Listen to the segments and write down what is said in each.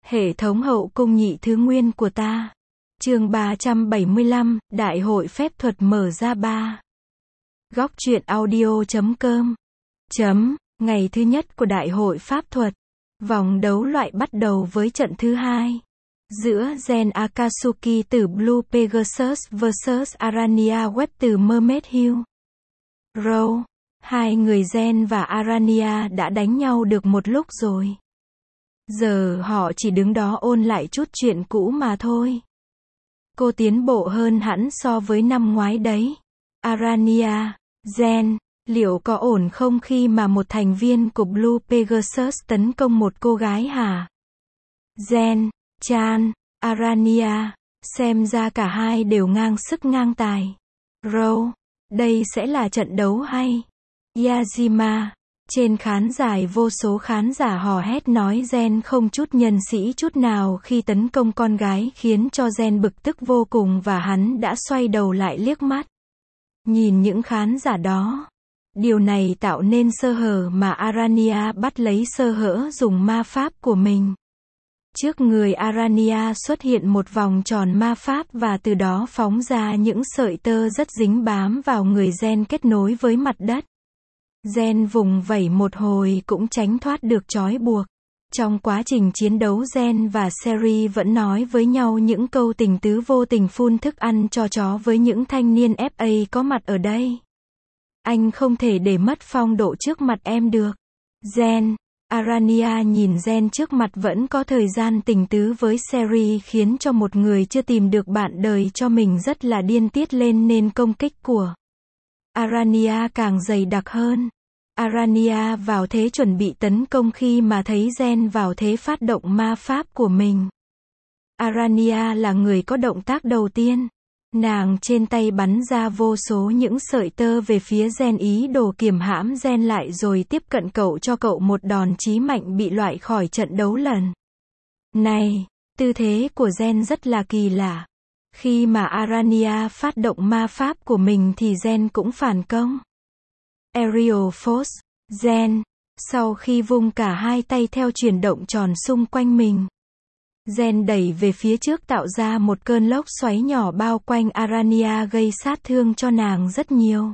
Hệ thống hậu cung nhị thứ nguyên của ta. Chương 375, Đại hội phép thuật mở ra 3. Góc truyện audio.com. Ngày thứ nhất của Đại hội pháp thuật. Vòng đấu loại bắt đầu với trận thứ 2. Giữa Zen Akatsuki từ Blue Pegasus vs Arania Web từ Mermaid Hill. Row. Hai người Zen và Arania đã đánh nhau được một lúc rồi. Giờ họ chỉ đứng đó ôn lại chút chuyện cũ mà thôi. Cô tiến bộ hơn hẳn so với năm ngoái đấy. Arania, Zen, liệu có ổn không khi mà một thành viên của Blue Pegasus tấn công một cô gái hả? Zen, Chan, Arania, xem ra cả hai đều ngang sức ngang tài. Row, đây sẽ là trận đấu hay. Yazima. Trên khán đài vô số khán giả hò hét nói Zen không chút nhân sĩ chút nào khi tấn công con gái, khiến cho Zen bực tức vô cùng và hắn đã xoay đầu lại liếc mắt. Nhìn những khán giả đó. Điều này tạo nên sơ hở mà Arania bắt lấy sơ hở dùng ma pháp của mình. Trước người Arania xuất hiện một vòng tròn ma pháp và từ đó phóng ra những sợi tơ rất dính bám vào người Zen kết nối với mặt đất. Zen vùng vẫy một hồi cũng tránh thoát được trói buộc. Trong quá trình chiến đấu Zen và Seri vẫn nói với nhau những câu tình tứ, vô tình phun thức ăn cho chó với những thanh niên FA có mặt ở đây. Anh không thể để mất phong độ trước mặt em được. Zen. Arania nhìn Zen trước mặt vẫn có thời gian tình tứ với Seri khiến cho một người chưa tìm được bạn đời cho mình rất là điên tiết lên, nên công kích của Arania càng dày đặc hơn. Arania vào thế chuẩn bị tấn công khi mà thấy Zen vào thế phát động ma pháp của mình. Arania là người có động tác đầu tiên. Nàng trên tay bắn ra vô số những sợi tơ về phía Zen, ý đồ kiềm hãm Zen lại rồi tiếp cận cậu, cho cậu một đòn chí mạnh bị loại khỏi trận đấu lần này. Tư thế của Zen rất là kỳ lạ. Khi mà Arania phát động ma pháp của mình thì Zen cũng phản công. Aerial Force. Zen. Sau khi vung cả hai tay theo chuyển động tròn xung quanh mình, Zen đẩy về phía trước tạo ra một cơn lốc xoáy nhỏ bao quanh Arania, gây sát thương cho nàng rất nhiều.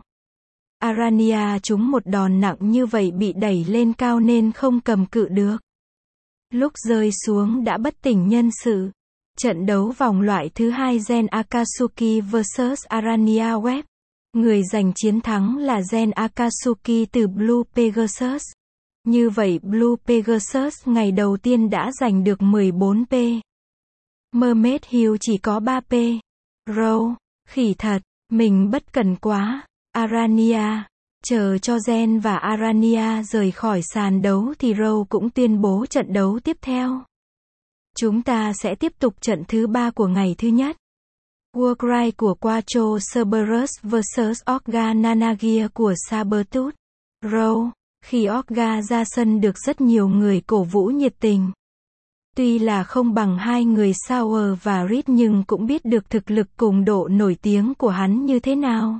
Arania trúng một đòn nặng như vậy bị đẩy lên cao nên không cầm cự được. Lúc rơi xuống đã bất tỉnh nhân sự. Trận đấu vòng loại thứ 2 Zen Akatsuki vs Arania Web. Người giành chiến thắng là Zen Akatsuki từ Blue Pegasus. Như vậy Blue Pegasus ngày đầu tiên đã giành được 14p. Mermaid Hill chỉ có 3p. Row. Khỉ thật, mình bất cẩn quá. Arania. Chờ cho Zen và Arania rời khỏi sàn đấu thì Row cũng tuyên bố trận đấu tiếp theo. Chúng ta sẽ tiếp tục trận thứ 3 của ngày thứ nhất. Warcry của Quattro Cerberus vs Orga Nanagia của Sabertooth. Row. Khi Orga ra sân được rất nhiều người cổ vũ nhiệt tình. Tuy là không bằng hai người Sour và Reed nhưng cũng biết được thực lực cùng độ nổi tiếng của hắn như thế nào.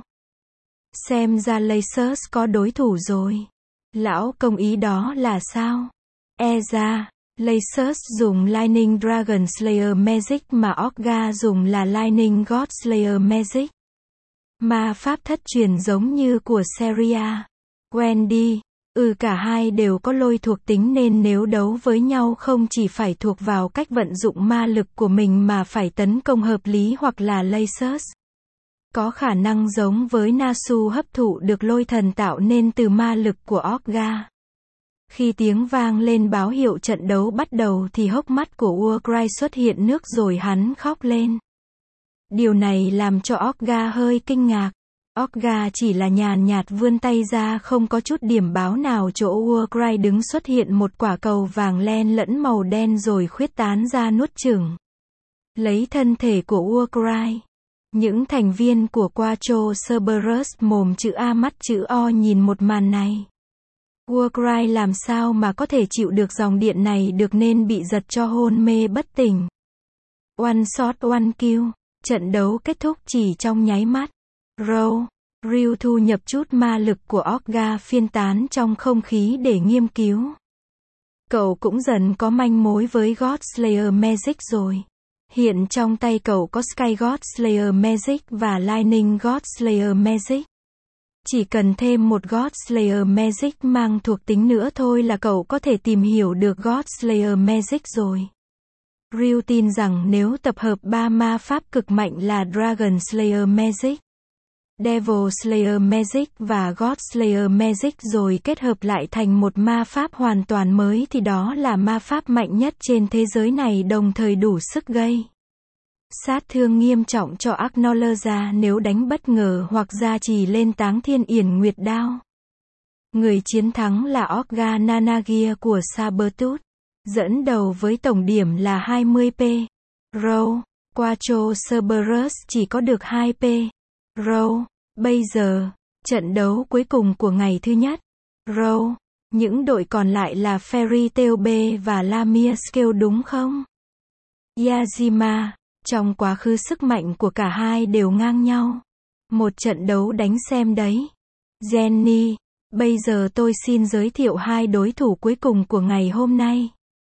Xem ra Lasers có đối thủ rồi. Lão công ý đó là sao? Ra. Lasers dùng Lightning Dragon Slayer Magic mà Orga dùng là Lightning God Slayer Magic. Ma pháp thất truyền giống như của Seria. Wendy. Cả hai đều có lôi thuộc tính nên nếu đấu với nhau không chỉ phải thuộc vào cách vận dụng ma lực của mình mà phải tấn công hợp lý, hoặc là Lasers có khả năng giống với Nasu hấp thụ được lôi thần tạo nên từ ma lực của Orga. Khi tiếng vang lên báo hiệu trận đấu bắt đầu thì hốc mắt của Warcry xuất hiện nước rồi hắn khóc lên. Điều này làm cho Orga hơi kinh ngạc. Orga chỉ là nhàn nhạt vươn tay ra, không có chút điểm báo nào. Chỗ Warcry đứng xuất hiện một quả cầu vàng len lẫn màu đen rồi khuyết tán ra nuốt chửng lấy thân thể của Warcry. Những thành viên của Quattro Cerberus mồm chữ A mắt chữ O nhìn một màn này. Warcry làm sao mà có thể chịu được dòng điện này được nên bị giật cho hôn mê bất tỉnh. One shot one kill. Trận đấu kết thúc chỉ trong nháy mắt. Row. Ryu thu nhập chút ma lực của Orga phiên tán trong không khí để nghiên cứu. Cậu cũng dần có manh mối với God Slayer Magic rồi. Hiện trong tay cậu có Sky God Slayer Magic và Lightning God Slayer Magic. Chỉ cần thêm một God Slayer Magic mang thuộc tính nữa thôi là cậu có thể tìm hiểu được God Slayer Magic rồi. Ryu tin rằng nếu tập hợp 3 ma pháp cực mạnh là Dragon Slayer Magic, Devil Slayer Magic và God Slayer Magic rồi kết hợp lại thành một ma pháp hoàn toàn mới thì đó là ma pháp mạnh nhất trên thế giới này, đồng thời đủ sức gây sát thương nghiêm trọng cho Acknowledge nếu đánh bất ngờ hoặc gia trì lên Táng Thiên Yển Nguyệt Đao. Người chiến thắng là Orga Nanagia của Sabertooth, dẫn đầu với tổng điểm là 20p. Row, Quattro Cerberus chỉ có được 2p. Row, bây giờ, trận đấu cuối cùng của ngày thứ nhất. Row, những đội còn lại là Fairy Tail B và Lamia Scale đúng không? Yazima, trong quá khứ sức mạnh của cả hai đều ngang nhau. Một trận đấu đánh xem đấy. Jenny, bây giờ tôi xin giới thiệu hai đối thủ cuối cùng của ngày hôm nay.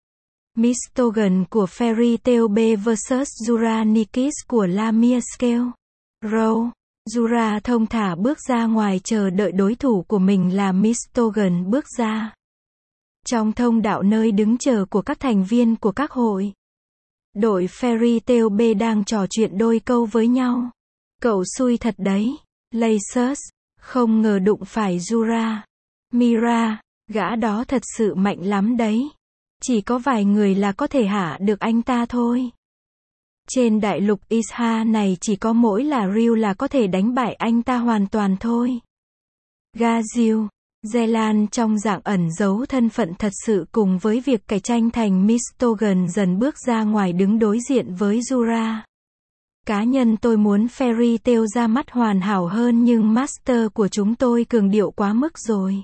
Mistogan của Fairy Tail B vs Jura Nikis của Lamia Scale. Row, Jura thông thả bước ra ngoài chờ đợi đối thủ của mình là Mistogan bước ra. Trong thông đạo nơi đứng chờ của các thành viên của các hội, đội Fairy Tail B đang trò chuyện đôi câu với nhau. Cậu xui thật đấy. Lacers, không ngờ đụng phải Jura. Mira, gã đó thật sự mạnh lắm đấy. Chỉ có vài người là có thể hạ được anh ta thôi. Trên đại lục Isha này chỉ có mỗi là Ryu là có thể đánh bại anh ta hoàn toàn thôi. Gazil, Zelan trong dạng ẩn giấu thân phận thật sự cùng với việc cải tranh thành Mistogan dần bước ra ngoài đứng đối diện với Jura. Cá nhân tôi muốn Fairy Tail ra mắt hoàn hảo hơn nhưng Master của chúng tôi cường điệu quá mức rồi.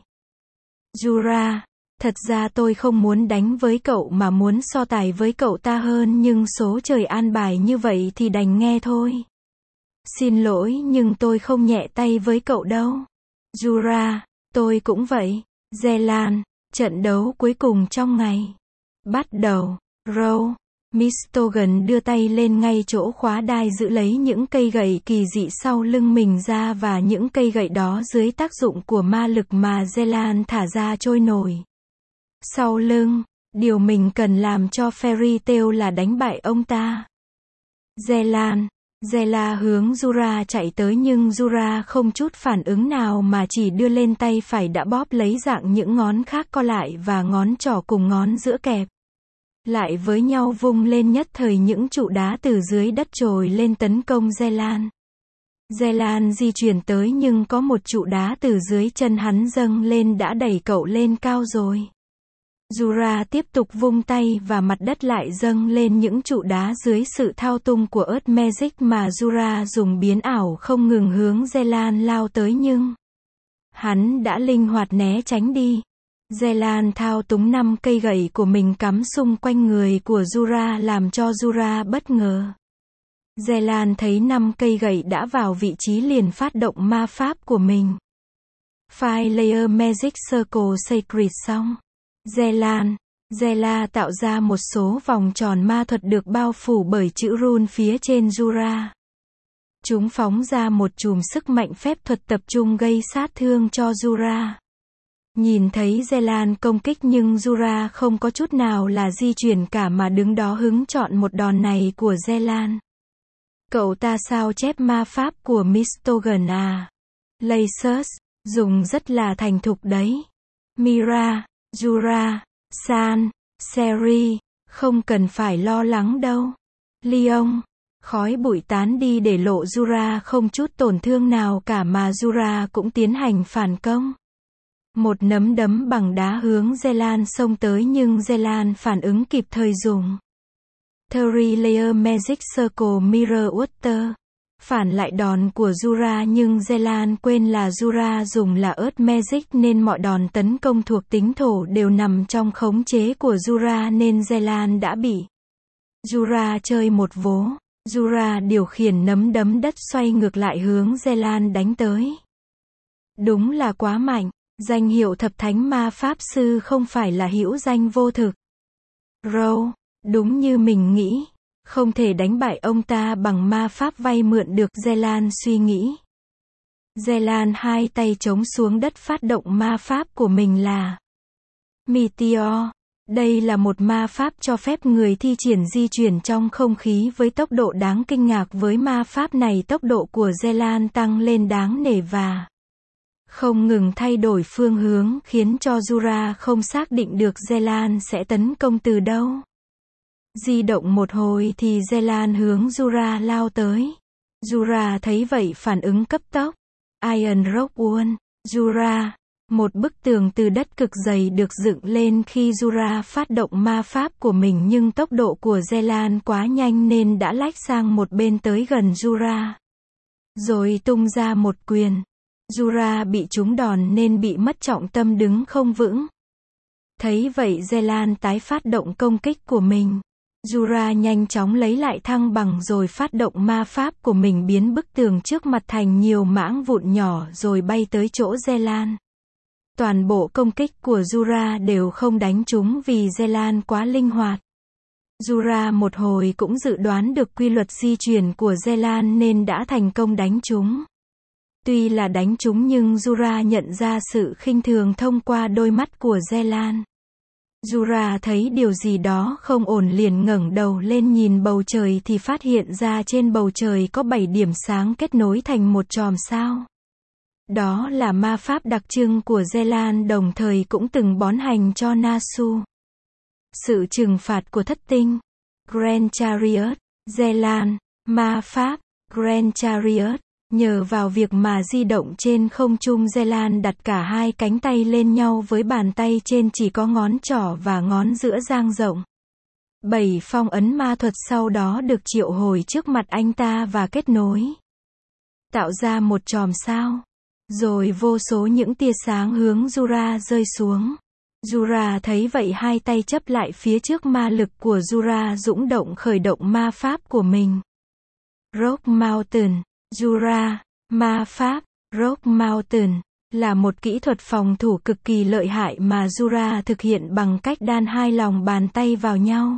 Jura, thật ra tôi không muốn đánh với cậu mà muốn so tài với cậu ta hơn nhưng số trời an bài như vậy thì đành nghe thôi. Xin lỗi nhưng tôi không nhẹ tay với cậu đâu. Jura, tôi cũng vậy. Zelan, trận đấu cuối cùng trong ngày. Bắt đầu. Row, Mistogan đưa tay lên ngay chỗ khóa đai giữ lấy những cây gậy kỳ dị sau lưng mình ra và những cây gậy đó dưới tác dụng của ma lực mà Zelan thả ra trôi nổi sau lưng. Điều mình cần làm cho Fairy Tail là đánh bại ông ta. Zelan, Zela hướng Jura chạy tới nhưng Jura không chút phản ứng nào mà chỉ đưa lên tay phải đã bóp lấy dạng những ngón khác co lại và ngón trỏ cùng ngón giữa kẹp lại với nhau vung lên, nhất thời những trụ đá từ dưới đất trồi lên tấn công Zelan. Zelan di chuyển tới nhưng có một trụ đá từ dưới chân hắn dâng lên đã đẩy cậu lên cao rồi. Jura tiếp tục vung tay và mặt đất lại dâng lên những trụ đá dưới sự thao túng của Earth Magic mà Jura dùng biến ảo không ngừng hướng Zelan lao tới nhưng hắn đã linh hoạt né tránh đi. Zelan thao túng 5 cây gậy của mình cắm xung quanh người của Jura làm cho Jura bất ngờ. Zelan thấy 5 cây gậy đã vào vị trí liền phát động ma pháp của mình. Five Layer Magic Circle Sacred xong. Zela tạo ra một số vòng tròn ma thuật được bao phủ bởi chữ rune phía trên Jura. Chúng phóng ra một chùm sức mạnh phép thuật tập trung gây sát thương cho Jura. Nhìn thấy Zelan công kích nhưng Jura không có chút nào là di chuyển cả mà đứng đó hứng chọn một đòn này của Zelan. Cậu ta sao chép ma pháp của Mistogan à? Lacers, dùng rất là thành thục đấy. Mira, Jura, San, Seri, không cần phải lo lắng đâu. Leon, khói bụi tán đi để lộ Jura không chút tổn thương nào cả mà Jura cũng tiến hành phản công. Một nấm đấm bằng đá hướng Zelan xông tới nhưng Zelan phản ứng kịp thời dùng Three Layer Magic Circle Mirror Water phản lại đòn của Jura nhưng Zelan quên là Jura dùng là Earth Magic nên mọi đòn tấn công thuộc tính thổ đều nằm trong khống chế của Jura nên Zelan đã bị Jura chơi một vố. Jura điều khiển nấm đấm đất xoay ngược lại hướng Zelan đánh tới. Đúng là quá mạnh. Danh hiệu thập thánh ma pháp sư không phải là hữu danh vô thực. Row, đúng như mình nghĩ. Không thể đánh bại ông ta bằng ma pháp vay mượn được, Zelan suy nghĩ. Zelan hai tay chống xuống đất phát động ma pháp của mình là Meteor. Đây là một ma pháp cho phép người thi triển di chuyển trong không khí với tốc độ đáng kinh ngạc. Với ma pháp này tốc độ của Zelan tăng lên đáng nể và không ngừng thay đổi phương hướng khiến cho Jura không xác định được Zelan sẽ tấn công từ đâu. Di động một hồi thì Zelan hướng Jura lao tới. Jura thấy vậy phản ứng cấp tốc. Iron Rock Wall, Jura. Một bức tường từ đất cực dày được dựng lên khi Jura phát động ma pháp của mình, nhưng tốc độ của Zelan quá nhanh nên đã lách sang một bên tới gần Jura. Rồi tung ra một quyền. Jura bị trúng đòn nên bị mất trọng tâm, đứng không vững. Thấy vậy Zelan tái phát động công kích của mình. Jura nhanh chóng lấy lại thăng bằng rồi phát động ma pháp của mình, biến bức tường trước mặt thành nhiều mảng vụn nhỏ rồi bay tới chỗ Zelan. Toàn bộ công kích của Jura đều không đánh trúng vì Zelan quá linh hoạt. Jura một hồi cũng dự đoán được quy luật di chuyển của Zelan nên đã thành công đánh trúng. Tuy là đánh trúng nhưng Jura nhận ra sự khinh thường thông qua đôi mắt của Zelan. Jura thấy điều gì đó không ổn liền ngẩng đầu lên nhìn bầu trời thì phát hiện ra trên bầu trời có 7 điểm sáng kết nối thành một chòm sao. Đó là ma pháp đặc trưng của Zelan, đồng thời cũng từng bón hành cho Nasu. Sự trừng phạt của thất tinh. Grand Chariot. Zelan. Ma pháp. Grand Chariot. Nhờ vào việc mà di động trên không trung, Zelan đặt cả hai cánh tay lên nhau với bàn tay trên chỉ có ngón trỏ và ngón giữa dang rộng. 7 phong ấn ma thuật sau đó được triệu hồi trước mặt anh ta và kết nối, tạo ra một chòm sao. Rồi vô số những tia sáng hướng Jura rơi xuống. Jura thấy vậy hai tay chấp lại phía trước, ma lực của Jura dũng động khởi động ma pháp của mình. Rock Mountain. Jura. Ma pháp. Rock Mountain là một kỹ thuật phòng thủ cực kỳ lợi hại mà Jura thực hiện bằng cách đan hai lòng bàn tay vào nhau.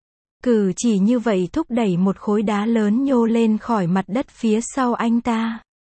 Cử chỉ như vậy thúc đẩy một khối đá lớn nhô lên khỏi mặt đất phía sau anh ta.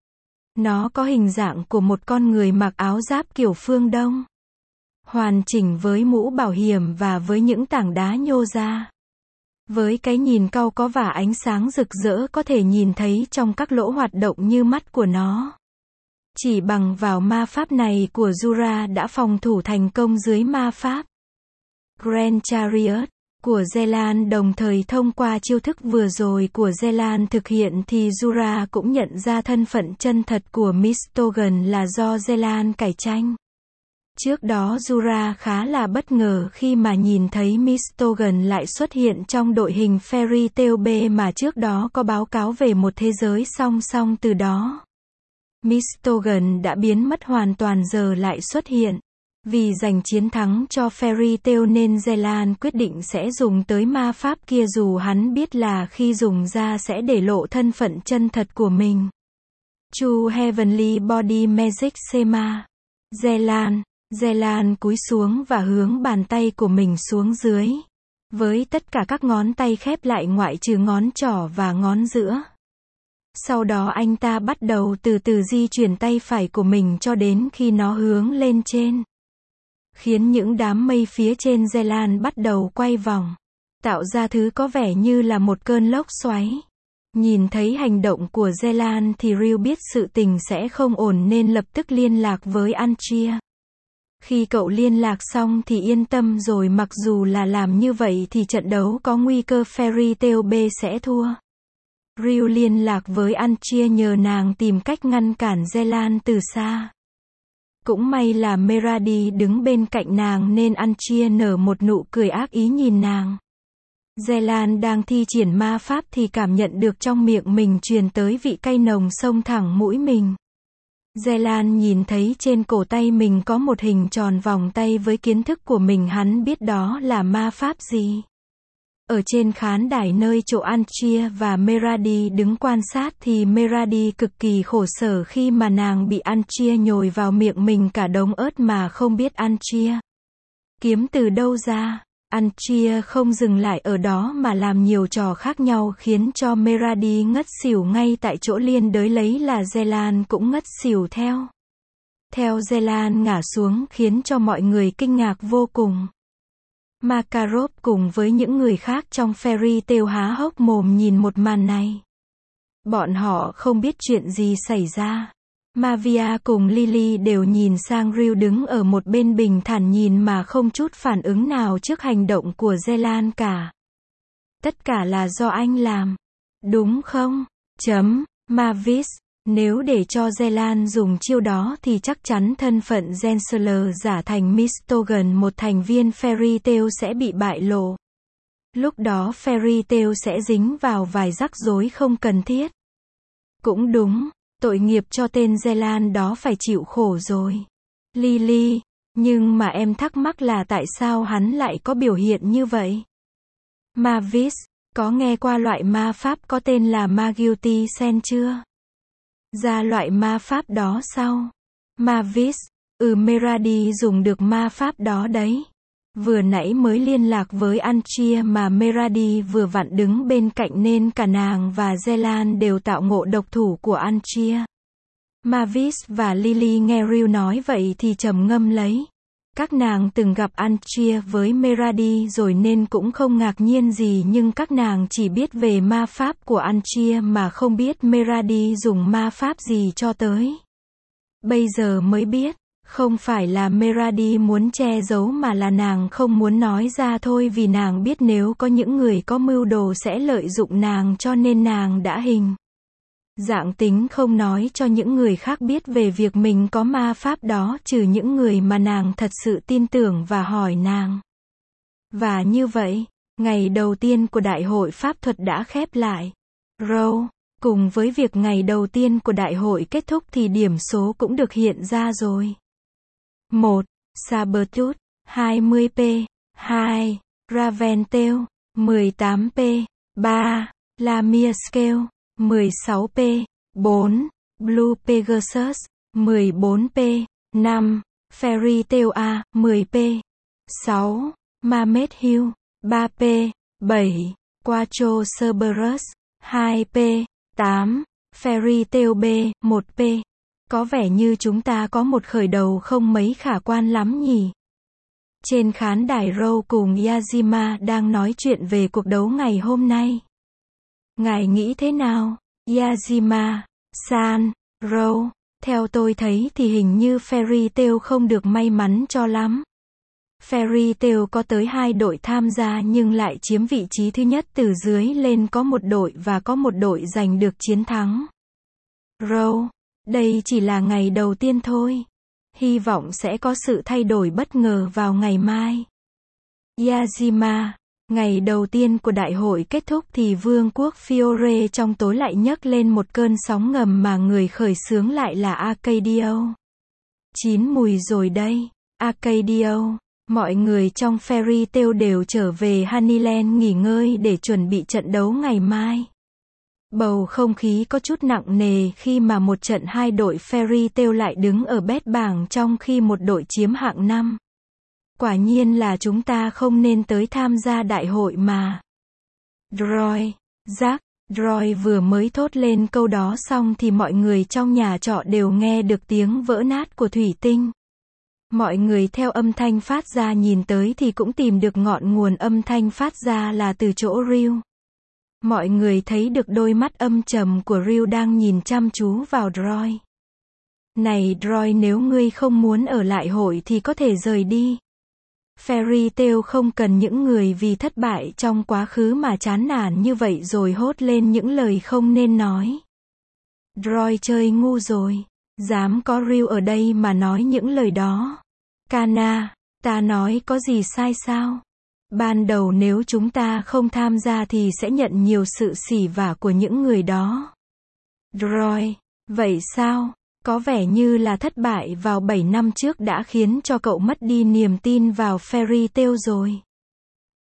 Nó có hình dạng của một con người mặc áo giáp kiểu phương Đông, hoàn chỉnh với mũ bảo hiểm và với những tảng đá nhô ra. Với cái nhìn cau có và ánh sáng rực rỡ có thể nhìn thấy trong các lỗ hoạt động như mắt của nó. Chỉ bằng vào ma pháp này của Jura đã phòng thủ thành công dưới ma pháp Grand Chariot của Zelan. Đồng thời thông qua chiêu thức vừa rồi của Zelan thực hiện thì Jura cũng nhận ra thân phận chân thật của Mistogan là do Zelan cải tranh. Trước đó Jura khá là bất ngờ khi mà nhìn thấy Mistogan lại xuất hiện trong đội hình Fairy Tail B mà trước đó có báo cáo về một thế giới song song. Từ đó Mistogan đã biến mất hoàn toàn, giờ lại xuất hiện. Vì giành chiến thắng cho Fairy Tail nên Zelan quyết định sẽ dùng tới ma pháp kia, dù hắn biết là khi dùng ra sẽ để lộ thân phận chân thật của mình. True Heavenly Body Magic Schema. Zelan cúi xuống và hướng bàn tay của mình xuống dưới, với tất cả các ngón tay khép lại ngoại trừ ngón trỏ và ngón giữa. Sau đó anh ta bắt đầu từ từ di chuyển tay phải của mình cho đến khi nó hướng lên trên, khiến những đám mây phía trên Zelan bắt đầu quay vòng, tạo ra thứ có vẻ như là một cơn lốc xoáy. Nhìn thấy hành động của Zelan thì Ryu biết sự tình sẽ không ổn nên lập tức liên lạc với Anchia. Khi cậu liên lạc xong thì yên tâm rồi, mặc dù là làm như vậy thì trận đấu có nguy cơ Fairy Tail B sẽ thua. Ryu liên lạc với Anchia nhờ nàng tìm cách ngăn cản Zelan từ xa. Cũng may là Meradi đứng bên cạnh nàng nên Anchia nở một nụ cười ác ý nhìn nàng. Zelan đang thi triển ma pháp thì cảm nhận được trong miệng mình truyền tới vị cay nồng xông thẳng mũi mình. Zelan nhìn thấy trên cổ tay mình có một hình tròn vòng tay với kiến thức của mình, hắn biết đó là ma pháp gì. Ở trên khán đài nơi chỗ Anchia và Meradi đứng quan sát thì Meradi cực kỳ khổ sở khi mà nàng bị Anchia nhồi vào miệng mình cả đống ớt mà không biết Anchia kiếm từ đâu ra. Anchia không dừng lại ở đó mà làm nhiều trò khác nhau khiến cho Meradi ngất xỉu ngay tại chỗ, liên đới lấy là Zelan cũng ngất xỉu theo. Theo Zelan ngã xuống khiến cho mọi người kinh ngạc vô cùng. Makarov cùng với những người khác trong Fairy Tail há hốc mồm nhìn một màn này. Bọn họ không biết chuyện gì xảy ra. Mavia cùng Lily đều nhìn sang Ryu đứng ở một bên bình thản nhìn mà không chút phản ứng nào trước hành động của Zelan cả. Tất cả là do anh làm. Đúng không? Mavis, nếu để cho Zelan dùng chiêu đó thì chắc chắn thân phận Gensler giả thành Mistogan, một thành viên Fairy Tail sẽ bị bại lộ. Lúc đó Fairy Tail sẽ dính vào vài rắc rối không cần thiết. Cũng đúng, tội nghiệp cho tên Zelan đó phải chịu khổ rồi. Lily, nhưng mà em thắc mắc là tại sao hắn lại có biểu hiện như vậy? Mavis, có nghe qua loại ma pháp có tên là Maguilty Sen chưa? Ra loại ma pháp đó sao? Mavis, Meradi dùng được ma pháp đó đấy. Vừa nãy mới liên lạc với Anchia mà Meradi vừa vặn đứng bên cạnh nên cả nàng và Zelan đều tạo ngộ độc thủ của Anchia. Mavis và Lily nghe Ryu nói vậy thì trầm ngâm lấy. Các nàng từng gặp Anchia với Meradi rồi nên cũng không ngạc nhiên gì, nhưng các nàng chỉ biết về ma pháp của Anchia mà không biết Meradi dùng ma pháp gì cho tới. Bây giờ mới biết, không phải là Meradi muốn che giấu mà là nàng không muốn nói ra thôi, vì nàng biết nếu có những người có mưu đồ sẽ lợi dụng nàng cho nên nàng đã dạng tính không nói cho những người khác biết về việc mình có ma pháp đó, trừ những người mà nàng thật sự tin tưởng và hỏi nàng. Và như vậy, ngày đầu tiên của Đại hội Pháp thuật đã khép lại. Cùng với việc ngày đầu tiên của đại hội kết thúc thì điểm số cũng được hiện ra rồi. 1. Sabertooth, 20p, 2. Raventail, 18p, 3. Lamia Scale, 16p, 4. Blue Pegasus, 14p, 5. Fairy Tail A, 10p, 6. Mermaid Hill, 3p, 7. Quattro Cerberus, 2p, 8. Fairy Tail B, 1p. Có vẻ như chúng ta có một khởi đầu không mấy khả quan lắm nhỉ. Trên khán đài Rou cùng Yazima đang nói chuyện về cuộc đấu ngày hôm nay. Ngài nghĩ thế nào? Yazima-san, Rou, theo tôi thấy thì hình như Fairy Tail không được may mắn cho lắm. Fairy Tail có tới 2 đội tham gia nhưng lại chiếm vị trí thứ nhất, từ dưới lên có một đội và có một đội giành được chiến thắng. Rou, đây chỉ là ngày đầu tiên thôi. Hy vọng sẽ có sự thay đổi bất ngờ vào ngày mai. Yazima, ngày đầu tiên của đại hội kết thúc thì vương quốc Fiore trong tối lại nhấc lên một cơn sóng ngầm mà người khởi xướng lại là Arcadio. Chín mùi rồi đây, Arcadio. Mọi người trong Fairy Tail đều trở về Honeyland nghỉ ngơi để chuẩn bị trận đấu ngày mai. Bầu không khí có chút nặng nề khi mà một trận hai đội Fairy Tail lại đứng ở bét bảng trong khi một đội chiếm hạng 5. Quả nhiên là chúng ta không nên tới tham gia đại hội mà. Droy vừa mới thốt lên câu đó xong thì mọi người trong nhà trọ đều nghe được tiếng vỡ nát của thủy tinh. Mọi người theo âm thanh phát ra nhìn tới thì cũng tìm được ngọn nguồn âm thanh phát ra là từ chỗ Ryu. Mọi người thấy được đôi mắt âm trầm của Ryu đang nhìn chăm chú vào Droy. Này Droy, nếu ngươi không muốn ở lại hội thì có thể rời đi. Fairy Tail không cần những người vì thất bại trong quá khứ mà chán nản như vậy rồi hốt lên những lời không nên nói. Droy chơi ngu rồi. Dám có Ryu ở đây mà nói những lời đó. Kana, ta nói có gì sai sao? Ban đầu nếu chúng ta không tham gia thì sẽ nhận nhiều sự sỉ vả của những người đó. Droy, vậy sao? Có vẻ như là thất bại vào 7 năm trước đã khiến cho cậu mất đi niềm tin vào Fairy Tail rồi.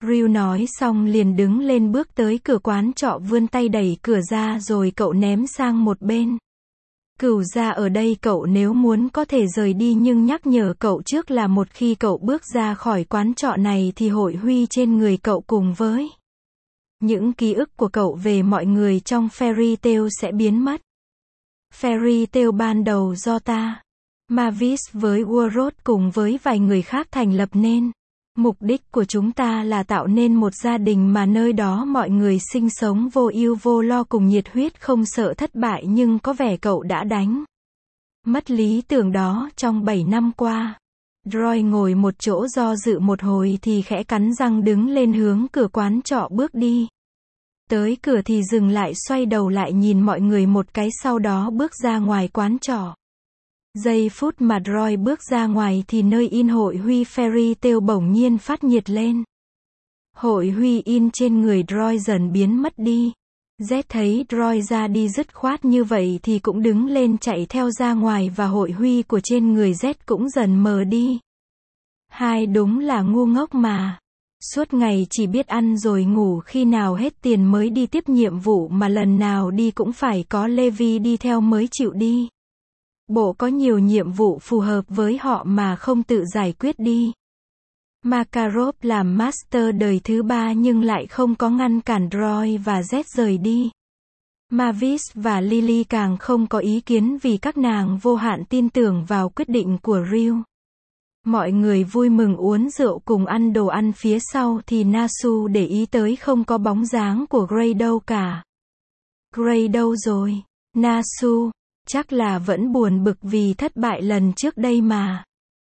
Ryu nói xong liền đứng lên bước tới cửa quán trọ vươn tay đẩy cửa ra rồi cậu ném sang một bên. Cửu gia ở đây cậu nếu muốn có thể rời đi nhưng nhắc nhở cậu trước là một khi cậu bước ra khỏi quán trọ này thì hội huy trên người cậu cùng với những ký ức của cậu về mọi người trong Fairy Tail sẽ biến mất. Fairy Tail ban đầu do ta, Mavis với Warrod cùng với vài người khác thành lập nên. Mục đích của chúng ta là tạo nên một gia đình mà nơi đó mọi người sinh sống vô ưu vô lo cùng nhiệt huyết không sợ thất bại nhưng có vẻ cậu đã đánh mất lý tưởng đó trong 7 năm qua. Roy ngồi một chỗ do dự một hồi thì khẽ cắn răng đứng lên hướng cửa quán trọ bước đi. Tới cửa thì dừng lại xoay đầu lại nhìn mọi người một cái sau đó bước ra ngoài quán trọ. Giây phút mà Roy bước ra ngoài thì nơi in hội huy Fairy Tail bỗng nhiên phát nhiệt lên. Hội huy in trên người Roy dần biến mất đi. Z thấy Roy ra đi dứt khoát như vậy thì cũng đứng lên chạy theo ra ngoài và hội huy của trên người Z cũng dần mờ đi. Hai đúng là ngu ngốc mà. Suốt ngày chỉ biết ăn rồi ngủ khi nào hết tiền mới đi tiếp nhiệm vụ mà lần nào đi cũng phải có Levi đi theo mới chịu đi. Bộ có nhiều nhiệm vụ phù hợp với họ mà không tự giải quyết đi. Makarov làm Master đời thứ 3 nhưng lại không có ngăn cản Roy và Z rời đi. Mavis và Lily càng không có ý kiến vì các nàng vô hạn tin tưởng vào quyết định của Ryu. Mọi người vui mừng uống rượu cùng ăn đồ ăn phía sau thì Nasu để ý tới không có bóng dáng của Gray đâu cả. Gray đâu rồi? Nasu, chắc là vẫn buồn bực vì thất bại lần trước đây mà.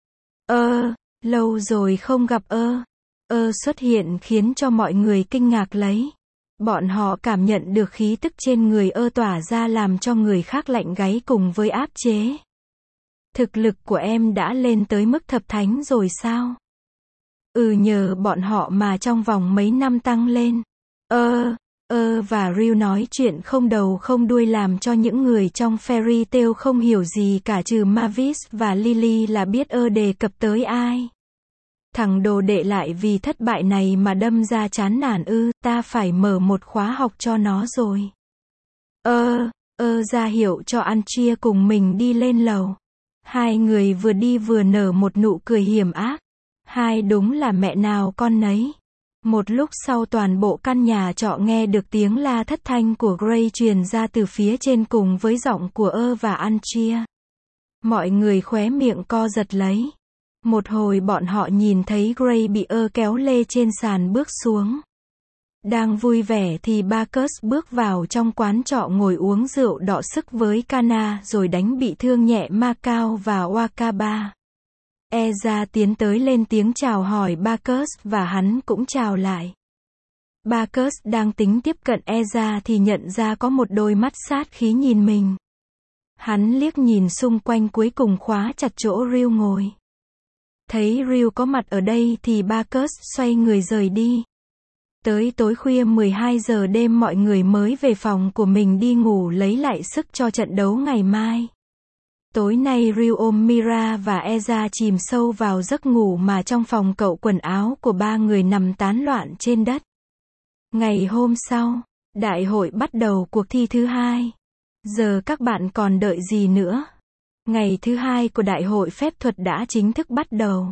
Lâu rồi không gặp xuất hiện khiến cho mọi người kinh ngạc lấy. Bọn họ cảm nhận được khí tức trên người tỏa ra làm cho người khác lạnh gáy cùng với áp chế. Thực lực của em đã lên tới mức thập thánh rồi sao? Nhờ bọn họ mà trong vòng mấy năm tăng lên. Và Ryu nói chuyện không đầu không đuôi làm cho những người trong Fairy Tail không hiểu gì cả trừ Mavis và Lily là biết đề cập tới ai. Thằng đồ đệ lại vì thất bại này mà đâm ra chán nản ta phải mở một khóa học cho nó rồi. Ra hiệu cho Andrea cùng mình đi lên lầu. Hai người vừa đi vừa nở một nụ cười hiểm ác. Hai đúng là mẹ nào con nấy. Một lúc sau toàn bộ căn nhà trọ nghe được tiếng la thất thanh của Gray truyền ra từ phía trên cùng với giọng của và Andrea. Mọi người khóe miệng co giật lấy. Một hồi bọn họ nhìn thấy Gray bị kéo lê trên sàn bước xuống. Đang vui vẻ thì Bacchus bước vào trong quán trọ ngồi uống rượu đọ sức với Kana rồi đánh bị thương nhẹ Macao và Wakaba. Eza tiến tới lên tiếng chào hỏi Bacchus và hắn cũng chào lại. Bacchus đang tính tiếp cận Eza thì nhận ra có một đôi mắt sát khí nhìn mình. Hắn liếc nhìn xung quanh cuối cùng khóa chặt chỗ Ryu ngồi. Thấy Ryu có mặt ở đây thì Bacchus xoay người rời đi. Tới tối khuya 12 giờ đêm mọi người mới về phòng của mình đi ngủ lấy lại sức cho trận đấu ngày mai. Tối nay Ryu ôm Mira và Eza chìm sâu vào giấc ngủ mà trong phòng cậu quần áo của ba người nằm tán loạn trên đất. Ngày hôm sau, đại hội bắt đầu cuộc thi thứ 2. Giờ các bạn còn đợi gì nữa? Ngày thứ 2 của đại hội phép thuật đã chính thức bắt đầu.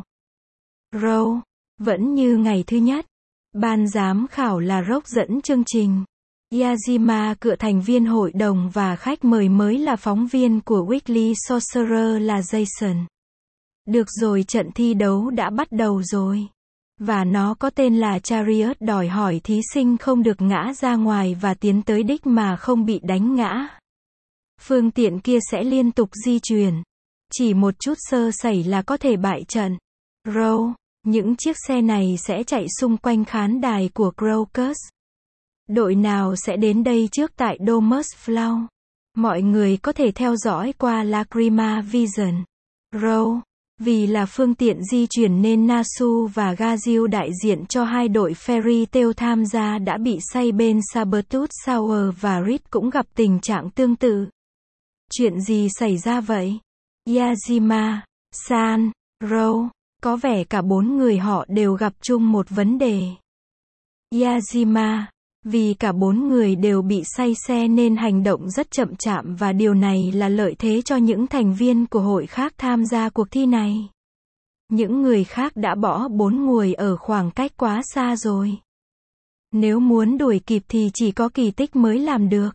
Row, vẫn như ngày thứ nhất. Ban giám khảo là Rock dẫn chương trình. Yajima cựa thành viên hội đồng và khách mời mới là phóng viên của Weekly Sorcerer là Jason. Được rồi, trận thi đấu đã bắt đầu rồi. Và nó có tên là Chariot, đòi hỏi thí sinh không được ngã ra ngoài và tiến tới đích mà không bị đánh ngã. Phương tiện kia sẽ liên tục di chuyển. Chỉ một chút sơ sẩy là có thể bại trận. Row, những chiếc xe này sẽ chạy xung quanh khán đài của Crocus. Đội nào sẽ đến đây trước tại Domus Flow? Mọi người có thể theo dõi qua Lacrima Vision. Row, vì là phương tiện di chuyển nên Nasu và Gazil đại diện cho hai đội Fairy Tail tham gia đã bị say bên Sabertooth Sour và Reed cũng gặp tình trạng tương tự. Chuyện gì xảy ra vậy? Yajima, San, Row, có vẻ cả bốn người họ đều gặp chung một vấn đề. Yajima. Vì cả 4 người đều bị say xe nên hành động rất chậm chạp và điều này là lợi thế cho những thành viên của hội khác tham gia cuộc thi này. Những người khác đã bỏ 4 người ở khoảng cách quá xa rồi. Nếu muốn đuổi kịp thì chỉ có kỳ tích mới làm được.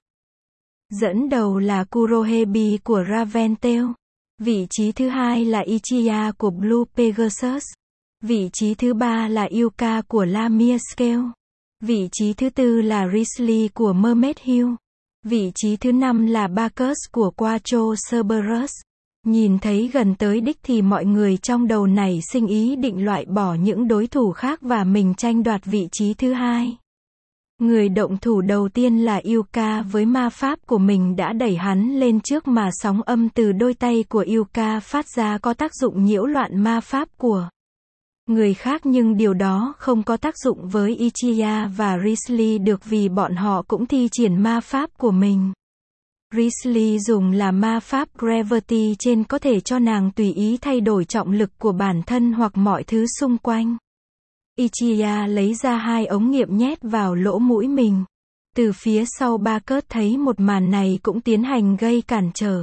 Dẫn đầu là Kurohebi của Raventail. Vị trí thứ hai là Ichiya của Blue Pegasus. Vị trí thứ ba là Yuka của Lamia Scale. Vị trí thứ tư là Risley của Mermaid Hill. Vị trí thứ năm là Bacchus của Quattro Cerberus. Nhìn thấy gần tới đích thì mọi người trong đầu nảy sinh ý định loại bỏ những đối thủ khác và mình tranh đoạt vị trí thứ hai. Người động thủ đầu tiên là Yuka với ma pháp của mình đã đẩy hắn lên trước mà sóng âm từ đôi tay của Yuka phát ra có tác dụng nhiễu loạn ma pháp của người khác, nhưng điều đó không có tác dụng với Ichiya và Risley được vì bọn họ cũng thi triển ma pháp của mình. Risley dùng là ma pháp Gravity trên có thể cho nàng tùy ý thay đổi trọng lực của bản thân hoặc mọi thứ xung quanh. Ichiya lấy ra 2 ống nghiệm nhét vào lỗ mũi mình. Từ phía sau Bacchus thấy một màn này cũng tiến hành gây cản trở.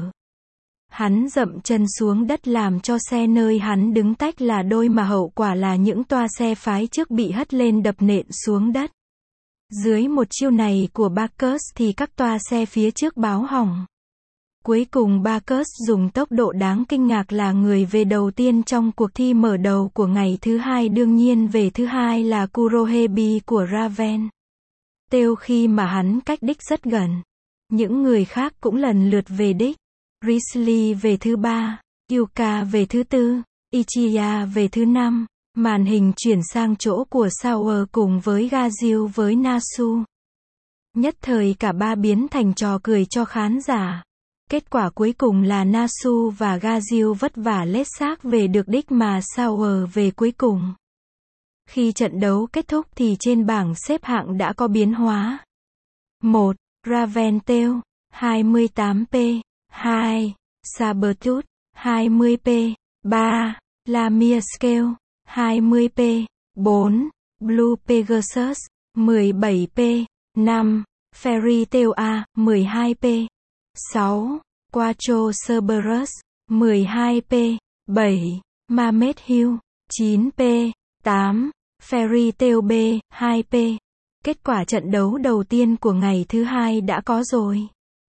Hắn dậm chân xuống đất làm cho xe nơi hắn đứng tách là đôi mà hậu quả là những toa xe phái trước bị hất lên đập nện xuống đất. Dưới một chiêu này của Bacchus thì các toa xe phía trước báo hỏng. Cuối cùng Bacchus dùng tốc độ đáng kinh ngạc là người về đầu tiên trong cuộc thi mở đầu của ngày thứ hai, đương nhiên về thứ hai là Kurohebi của Raventail khi mà hắn cách đích rất gần. Những người khác cũng lần lượt về đích. Risley về thứ 3, Yuka về thứ 4, Ichiya về thứ 5. Màn hình chuyển sang chỗ của Sauer cùng với Gazil với Nasu. Nhất thời cả ba biến thành trò cười cho khán giả. Kết quả cuối cùng là Nasu và Gazil vất vả lết xác về được đích mà Sauer về cuối cùng. Khi trận đấu kết thúc thì trên bảng xếp hạng đã có biến hóa. 1. Raventail, 28p. 2. Sabertooth, 20p. 3. Lamia Scale, 20p. 4. Blue Pegasus, 17p. 5. Fairy Tail A, 12p. 6. Quattro Cerberus, 12p. 7. Mermaid Hill, 9p. 8. Fairy Tail B, 2p. Kết quả trận đấu đầu tiên của ngày thứ hai đã có rồi.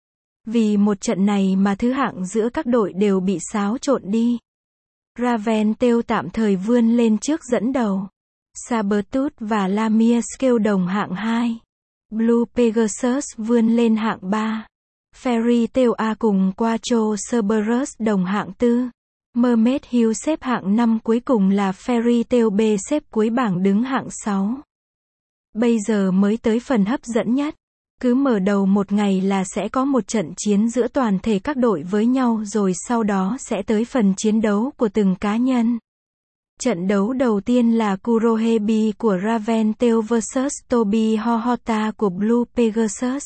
Vì một trận này mà thứ hạng giữa các đội đều bị xáo trộn đi. Raventail tạm thời vươn lên trước dẫn đầu. Sabertooth và Lamia Scale đồng hạng 2. Blue Pegasus vươn lên hạng 3. Fairy Tail A cùng Quattro Cerberus đồng hạng 4. Mermaid Hill xếp hạng 5, cuối cùng là Fairy Tail B xếp cuối bảng đứng hạng 6. Bây giờ mới tới phần hấp dẫn nhất. Cứ mở đầu một ngày là sẽ có một trận chiến giữa toàn thể các đội với nhau rồi sau đó sẽ tới phần chiến đấu của từng cá nhân. Trận đấu đầu tiên là Kurohebi của Raventail vs Tobi Hohota của Blue Pegasus.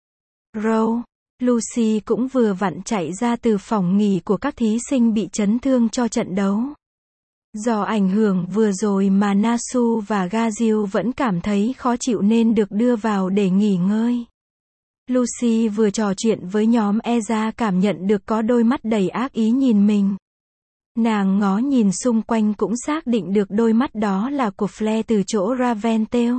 Row, Lucy cũng vừa vặn chạy ra từ phòng nghỉ của các thí sinh bị chấn thương cho trận đấu. Do ảnh hưởng vừa rồi mà Nasu và Gazil vẫn cảm thấy khó chịu nên được đưa vào để nghỉ ngơi. Lucy vừa trò chuyện với nhóm Eza cảm nhận được có đôi mắt đầy ác ý nhìn mình. Nàng ngó nhìn xung quanh cũng xác định được đôi mắt đó là của Flare từ chỗ Raventail.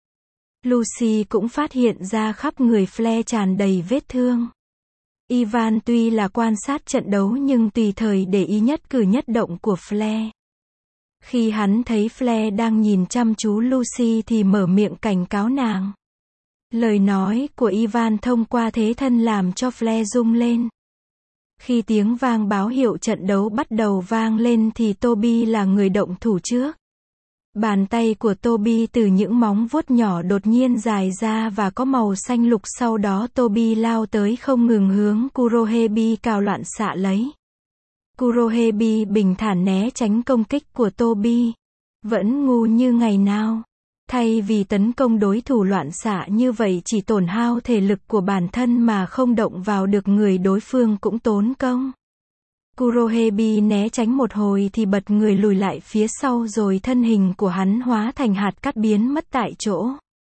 Lucy cũng phát hiện ra khắp người Flare tràn đầy vết thương. Ivan tuy là quan sát trận đấu nhưng tùy thời để ý nhất cử nhất động của Flare. Khi hắn thấy Flare đang nhìn chăm chú Lucy thì mở miệng cảnh cáo nàng. Lời nói của Ivan thông qua thế thân làm cho Flare rung lên. Khi tiếng vang báo hiệu trận đấu bắt đầu vang lên thì Toby là người động thủ trước. Bàn tay của Toby từ những móng vuốt nhỏ đột nhiên dài ra và có màu xanh lục, sau đó Toby lao tới không ngừng hướng Kurohebi cào loạn xạ lấy. Kurohebi bình thản né tránh công kích của Toby. Vẫn ngu như ngày nào. Thay vì tấn công đối thủ loạn xạ như vậy chỉ tổn hao thể lực của bản thân mà không động vào được người đối phương cũng tốn công. Kurohebi né tránh một hồi thì bật người lùi lại phía sau rồi thân hình của hắn hóa thành hạt cát biến mất tại chỗ.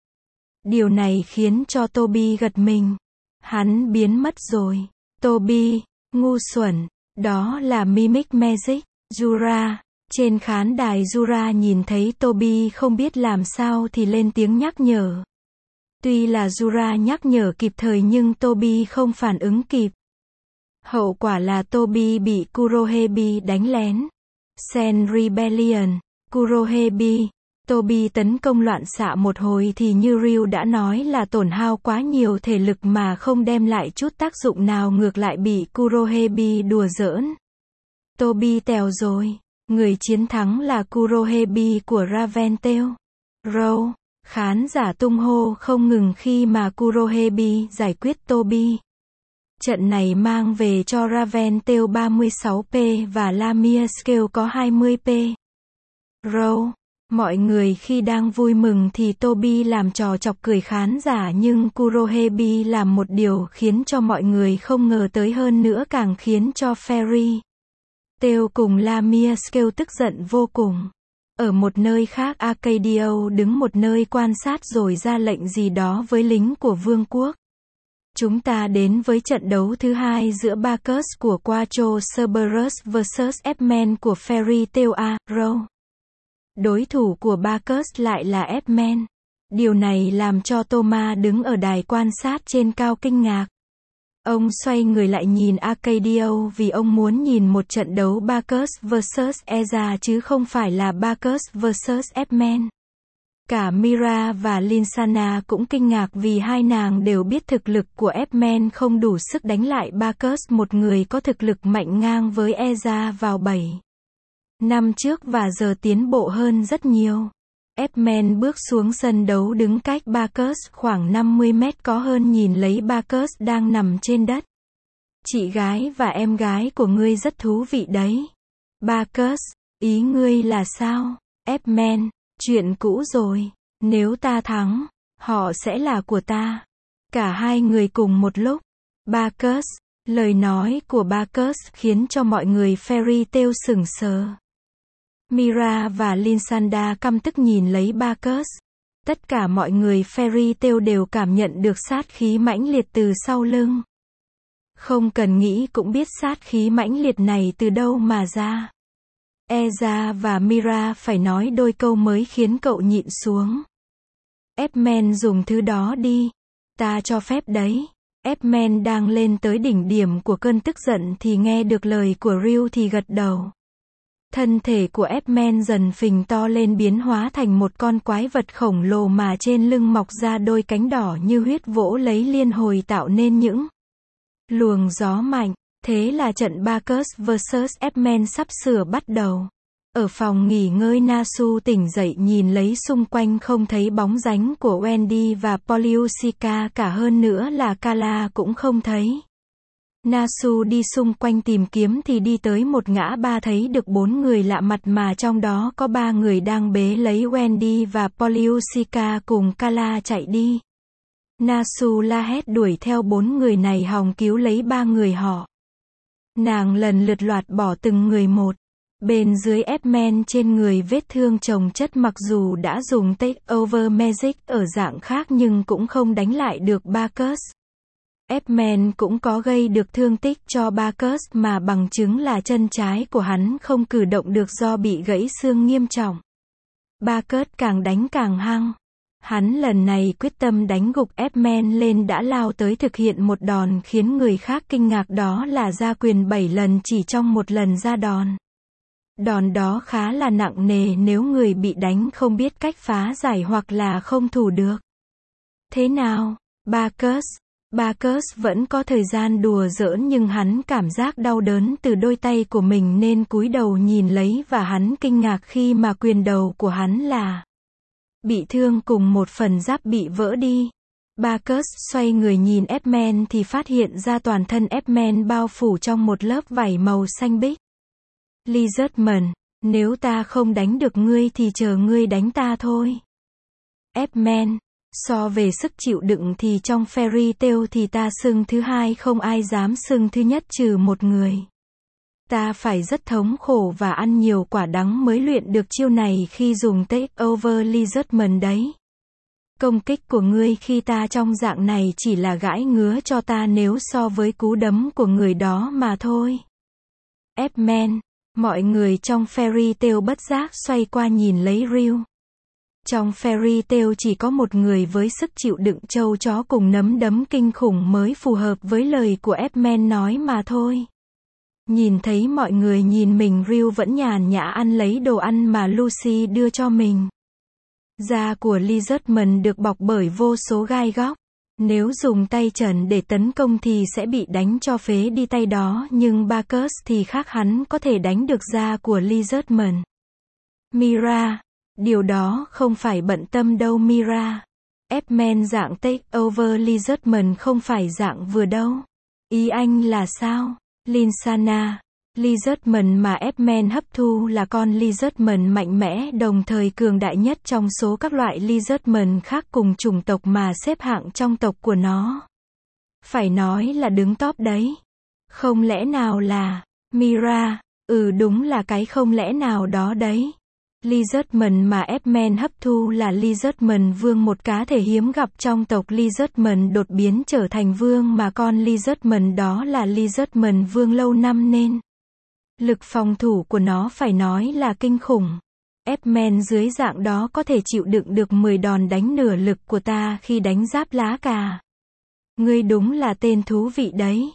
Điều này khiến cho Toby gật mình. Hắn biến mất rồi. Toby, ngu xuẩn, đó là Mimic Magic. Jura. Trên khán đài Jura nhìn thấy Toby không biết làm sao thì lên tiếng nhắc nhở. Tuy là Jura nhắc nhở kịp thời nhưng Toby không phản ứng kịp. Hậu quả là Toby bị Kurohebi đánh lén. Sen Rebellion. Kurohebi. Toby tấn công loạn xạ một hồi thì như Ryu đã nói là tổn hao quá nhiều thể lực mà không đem lại chút tác dụng nào, ngược lại bị Kurohebi đùa giỡn. Toby tèo rồi. Người chiến thắng là Kurohebi của Raventail. Row. Khán giả tung hô không ngừng khi mà Kurohebi giải quyết Toby. Trận này mang về cho Raventail 36p và Lamia Scale có 20p. Row. Mọi người khi đang vui mừng thì Toby làm trò chọc cười khán giả nhưng Kurohebi làm một điều khiến cho mọi người không ngờ tới, hơn nữa càng khiến cho Fairy Tail cùng Lamia Scale tức giận vô cùng. Ở một nơi khác Arcadio đứng một nơi quan sát rồi ra lệnh gì đó với lính của vương quốc. Chúng ta đến với trận đấu thứ hai giữa Bacchus của Quattro Cerberus vs F-Man của Fairy Tail Row. Đối thủ của Bacchus lại là F-Man. Điều này làm cho Thomas đứng ở đài quan sát trên cao kinh ngạc. Ông xoay người lại nhìn Arcadio vì ông muốn nhìn một trận đấu Bacchus vs Eza chứ không phải là Bacchus vs F-Man. Cả Mira và Linsana cũng kinh ngạc vì hai nàng đều biết thực lực của F-Man không đủ sức đánh lại Bacchus, một người có thực lực mạnh ngang với Eza vào 7 năm trước và giờ tiến bộ hơn rất nhiều. F-Man bước xuống sân đấu đứng cách Bacchus khoảng 50 mét có hơn, nhìn lấy Bacchus đang nằm trên đất. Chị gái và em gái của ngươi rất thú vị đấy. Bacchus, ý ngươi là sao? F-Man, chuyện cũ rồi. Nếu ta thắng, họ sẽ là của ta. Cả hai người cùng một lúc. Bacchus, lời nói của Bacchus khiến cho mọi người Fairy Tail sửng sờ. Mira và Linsanda căm tức nhìn lấy Bacchus. Tất cả mọi người Fairy Tail đều cảm nhận được sát khí mãnh liệt từ sau lưng. Không cần nghĩ cũng biết sát khí mãnh liệt này từ đâu mà ra. Eza và Mira phải nói đôi câu mới khiến cậu nhịn xuống. F-Man dùng thứ đó đi. Ta cho phép đấy. F-Man đang lên tới đỉnh điểm của cơn tức giận thì nghe được lời của Ryu thì gật đầu. Thân thể của F-Man dần phình to lên, biến hóa thành một con quái vật khổng lồ mà trên lưng mọc ra đôi cánh đỏ như huyết, vỗ lấy liên hồi tạo nên những luồng gió mạnh. Thế là trận Bacchus vs F-Man sắp sửa bắt đầu. Ở phòng nghỉ ngơi Nasu tỉnh dậy nhìn lấy xung quanh không thấy bóng dáng của Wendy và Poliusica cả, hơn nữa là Kala cũng không thấy. Nasu đi xung quanh tìm kiếm thì đi tới một ngã ba, thấy được 4 người lạ mặt mà trong đó có 3 người đang bế lấy Wendy và Poliusica cùng Kala chạy đi. Nasu la hét đuổi theo 4 người này hòng cứu lấy 3 người họ. Nàng lần lượt loạt bỏ từng người một. Bên dưới F-Man trên người vết thương chồng chất, mặc dù đã dùng take over magic ở dạng khác nhưng cũng không đánh lại được Bacchus. F-Man cũng có gây được thương tích cho Bacchus mà bằng chứng là chân trái của hắn không cử động được do bị gãy xương nghiêm trọng. Bacchus càng đánh càng hăng. Hắn lần này quyết tâm đánh gục F-Man lên, đã lao tới thực hiện một đòn khiến người khác kinh ngạc, đó là ra quyền 7 lần chỉ trong một lần ra đòn. Đòn đó khá là nặng nề nếu người bị đánh không biết cách phá giải hoặc là không thủ được. Thế nào, Bacchus? Bacchus vẫn có thời gian đùa giỡn nhưng hắn cảm giác đau đớn từ đôi tay của mình nên cúi đầu nhìn lấy, và hắn kinh ngạc khi mà quyền đầu của hắn là bị thương cùng một phần giáp bị vỡ đi. Bacchus xoay người nhìn F-Man thì phát hiện ra toàn thân F-Man bao phủ trong một lớp vảy màu xanh biếc. Lizardman, nếu ta không đánh được ngươi thì chờ ngươi đánh ta thôi. F-Man, so về sức chịu đựng thì trong Fairy Tail thì ta xưng thứ hai, không ai dám xưng thứ nhất trừ một người. Ta phải rất thống khổ và ăn nhiều quả đắng mới luyện được chiêu này khi dùng take over Lizardman đấy. Công kích của ngươi khi ta trong dạng này chỉ là gãi ngứa cho ta nếu so với cú đấm của người đó mà thôi. Ip-Man. Mọi người trong Fairy Tail bất giác xoay qua nhìn lấy Ryu. Trong Fairy Tail chỉ có một người với sức chịu đựng trâu chó cùng nắm đấm kinh khủng mới phù hợp với lời của Ip-Man nói mà thôi. Nhìn thấy mọi người nhìn mình, Ryu vẫn nhàn nhã ăn lấy đồ ăn mà Lucy đưa cho mình. Da của Lizardman được bọc bởi vô số gai góc. Nếu dùng tay trần để tấn công thì sẽ bị đánh cho phế đi tay đó, nhưng Barkus thì khác, hắn có thể đánh được da của Lizardman. Mira. Điều đó không phải bận tâm đâu Mira. Ip-Man dạng take over Lizardman không phải dạng vừa đâu. Ý anh là sao? Linsana. Lizardman mà Ip-Man hấp thu là con Lizardman mạnh mẽ đồng thời cường đại nhất trong số các loại Lizardman khác cùng chủng tộc mà xếp hạng trong tộc của nó. Phải nói là đứng top đấy. Không lẽ nào là... Mira. Đúng là cái không lẽ nào đó đấy. Lizardman mà Ip-Man hấp thu là Lizardman vương, một cá thể hiếm gặp trong tộc Lizardman đột biến trở thành vương, mà con Lizardman đó là Lizardman vương lâu năm nên lực phòng thủ của nó phải nói là kinh khủng. Ip-Man dưới dạng đó có thể chịu đựng được 10 đòn đánh nửa lực của ta khi đánh giáp lá cà. Ngươi đúng là tên thú vị đấy.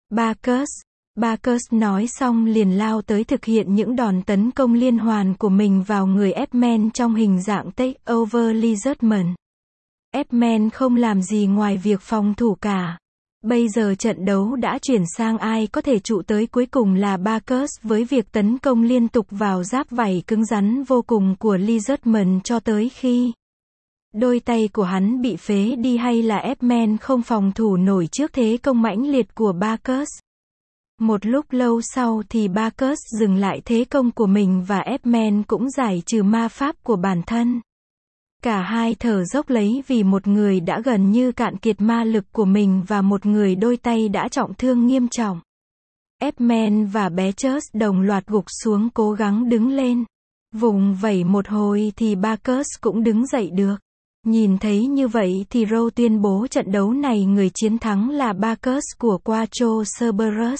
Barkus nói xong liền lao tới thực hiện những đòn tấn công liên hoàn của mình vào người Ip-Man trong hình dạng take over Lizardman. Ip-Man không làm gì ngoài việc phòng thủ cả. Bây giờ trận đấu đã chuyển sang ai có thể trụ tới cuối cùng là Barkus với việc tấn công liên tục vào giáp vảy cứng rắn vô cùng của Lizardman cho tới khi đôi tay của hắn bị phế đi hay là Ip-Man không phòng thủ nổi trước thế công mãnh liệt của Barkus. Một lúc lâu sau thì Barkus dừng lại thế công của mình và Ip-Man cũng giải trừ ma pháp của bản thân. Cả hai thở dốc lấy vì một người đã gần như cạn kiệt ma lực của mình và một người đôi tay đã trọng thương nghiêm trọng. Ip-Man và bé Chus đồng loạt gục xuống cố gắng đứng lên. Vùng vẩy một hồi thì Barkus cũng đứng dậy được. Nhìn thấy như vậy thì Row tuyên bố trận đấu này người chiến thắng là Barkus của Quattro Cerberus.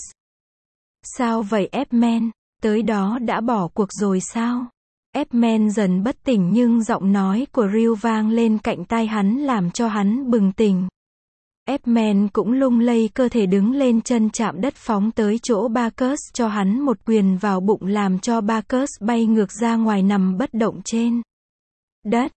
Sao vậy Ip-Man? Tới đó đã bỏ cuộc rồi sao? Ip-Man dần bất tỉnh nhưng giọng nói của Ryu vang lên cạnh tai hắn làm cho hắn bừng tỉnh. Ip-Man cũng lung lay cơ thể đứng lên, chân chạm đất phóng tới chỗ Barkus cho hắn một quyền vào bụng làm cho Barkus bay ngược ra ngoài nằm bất động trên đất.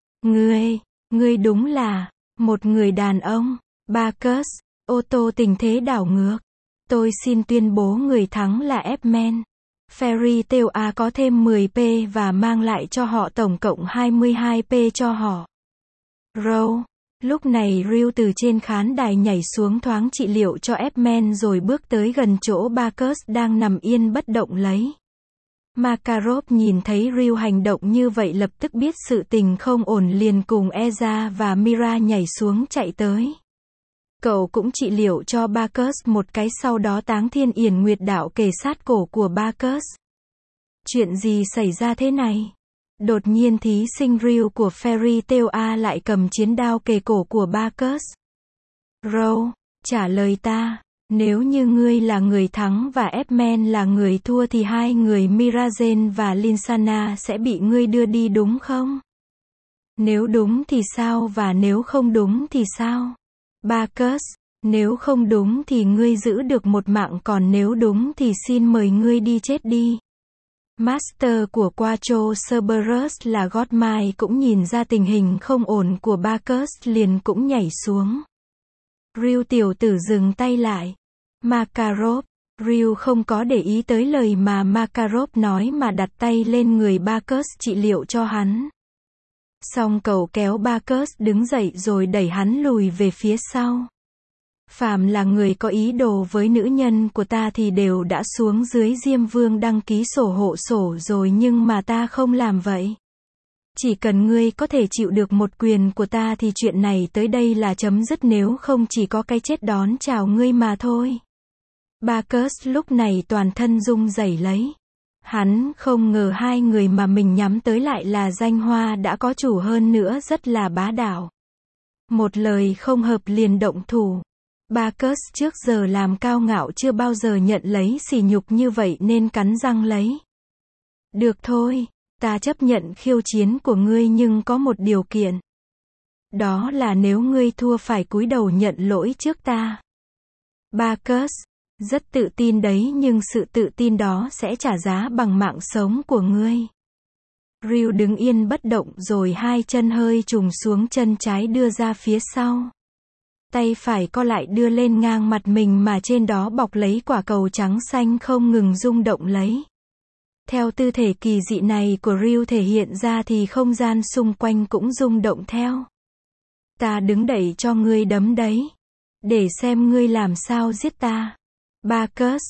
Ngươi đúng là một người đàn ông. Barkus. Ô tô tình thế đảo ngược. Tôi xin tuyên bố người thắng là Ip-Man. Fairy Tail A có thêm 10p và mang lại cho họ tổng cộng 22p cho họ. Row. Lúc này Ryu từ trên khán đài nhảy xuống thoáng trị liệu cho Ip-Man rồi bước tới gần chỗ Barkus đang nằm yên bất động lấy. Makarov nhìn thấy Ryu hành động như vậy lập tức biết sự tình không ổn, liền cùng Eza và Mira nhảy xuống chạy tới. Cậu cũng trị liệu cho Barkus một cái, sau đó Táng Thiên Yển Nguyệt Đạo kề sát cổ của Barkus. Chuyện gì xảy ra thế này? Đột nhiên thí sinh Ryu của Fairy Tail A lại cầm chiến đao kề cổ của Barkus. Row, trả lời ta. Nếu như ngươi là người thắng và Ip-Man là người thua thì hai người Mirazen và Linsana sẽ bị ngươi đưa đi đúng không? Nếu đúng thì sao và nếu không đúng thì sao? Barkus, nếu không đúng thì ngươi giữ được một mạng, còn nếu đúng thì xin mời ngươi đi chết đi. Master của Quattro Cerberus là Godmai cũng nhìn ra tình hình không ổn của Barkus liền cũng nhảy xuống. Ryu tiểu tử dừng tay lại. Makarov. Ryu không có để ý tới lời mà Makarov nói mà đặt tay lên người Barkus trị liệu cho hắn. Xong cậu kéo Barkus đứng dậy rồi đẩy hắn lùi về phía sau. Phàm là người có ý đồ với nữ nhân của ta thì đều đã xuống dưới Diêm Vương đăng ký sổ hộ sổ rồi, nhưng mà ta không làm vậy. Chỉ cần ngươi có thể chịu được một quyền của ta thì chuyện này tới đây là chấm dứt, nếu không chỉ có cái chết đón chào ngươi mà thôi. Barkus lúc này toàn thân rung rẩy lấy. Hắn không ngờ hai người mà mình nhắm tới lại là danh hoa đã có chủ, hơn nữa rất là bá đạo. Một lời không hợp liền động thủ. Bacchus trước giờ làm cao ngạo chưa bao giờ nhận lấy sỉ nhục như vậy nên cắn răng lấy. Được thôi, ta chấp nhận khiêu chiến của ngươi nhưng có một điều kiện. Đó là nếu ngươi thua phải cúi đầu nhận lỗi trước ta. Bacchus, rất tự tin đấy nhưng sự tự tin đó sẽ trả giá bằng mạng sống của ngươi. Ryu đứng yên bất động rồi hai chân hơi trùng xuống, chân trái đưa ra phía sau. Tay phải co lại đưa lên ngang mặt mình mà trên đó bọc lấy quả cầu trắng xanh không ngừng rung động lấy. Theo tư thể kỳ dị này của Ryu thể hiện ra thì không gian xung quanh cũng rung động theo. Ta đứng đẩy cho ngươi đấm đấy. Để xem ngươi làm sao giết ta. Bacchus,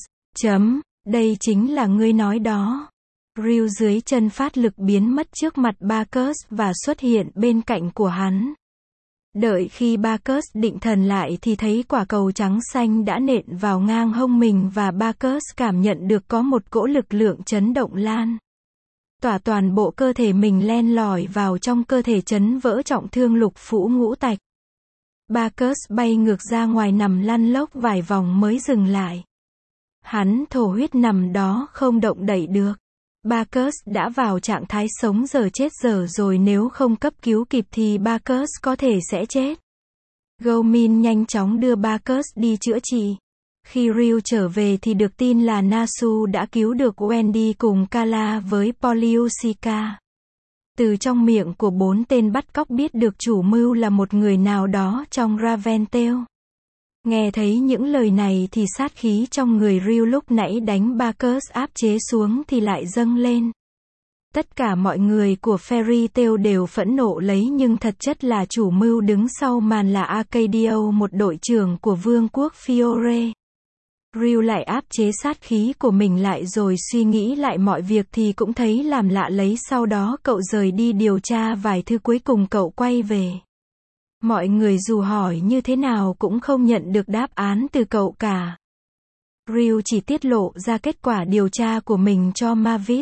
đây chính là ngươi nói đó. Ryu dưới chân phát lực biến mất trước mặt Bacchus và xuất hiện bên cạnh của hắn. Đợi khi Bacchus định thần lại thì thấy quả cầu trắng xanh đã nện vào ngang hông mình và Bacchus cảm nhận được có một cỗ lực lượng chấn động lan tỏa toàn bộ cơ thể mình, len lỏi vào trong cơ thể, chấn vỡ trọng thương lục phủ ngũ tạch. Bacchus bay ngược ra ngoài nằm lăn lóc vài vòng mới dừng lại. Hắn thổ huyết nằm đó không động đậy được. Bacchus đã vào trạng thái sống giờ chết giờ rồi, nếu không cấp cứu kịp thì Bacchus có thể sẽ chết. Gomin nhanh chóng đưa Bacchus đi chữa trị. Khi Ryu trở về thì được tin là Nasu đã cứu được Wendy cùng Kala với Poliushika. Từ trong miệng của 4 tên bắt cóc biết được chủ mưu là một người nào đó trong Raventale. Nghe thấy những lời này thì sát khí trong người Ryu lúc nãy đánh Bacchus áp chế xuống thì lại dâng lên. Tất cả mọi người của Fairy Tail đều phẫn nộ lấy, nhưng thật chất là chủ mưu đứng sau màn là Arcadio, một đội trưởng của vương quốc Fiore. Ryu lại áp chế sát khí của mình lại rồi suy nghĩ lại mọi việc thì cũng thấy làm lạ lấy. Sau đó cậu rời đi điều tra vài thứ, cuối cùng cậu quay về. Mọi người dù hỏi như thế nào cũng không nhận được đáp án từ cậu cả. Ryu chỉ tiết lộ ra kết quả điều tra của mình cho Mavis,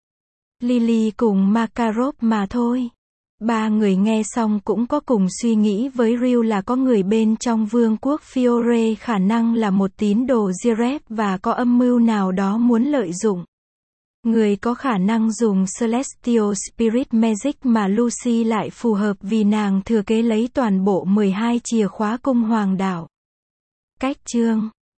Lily cùng Makarov mà thôi. Ba người nghe xong cũng có cùng suy nghĩ với Ryu là có người bên trong vương quốc Fiore khả năng là một tín đồ Jireh và có âm mưu nào đó muốn lợi dụng. Người có khả năng dùng Celestial Spirit Magic mà Lucy lại phù hợp vì nàng thừa kế lấy toàn bộ 12 chìa khóa cung hoàng đảo. Cách chương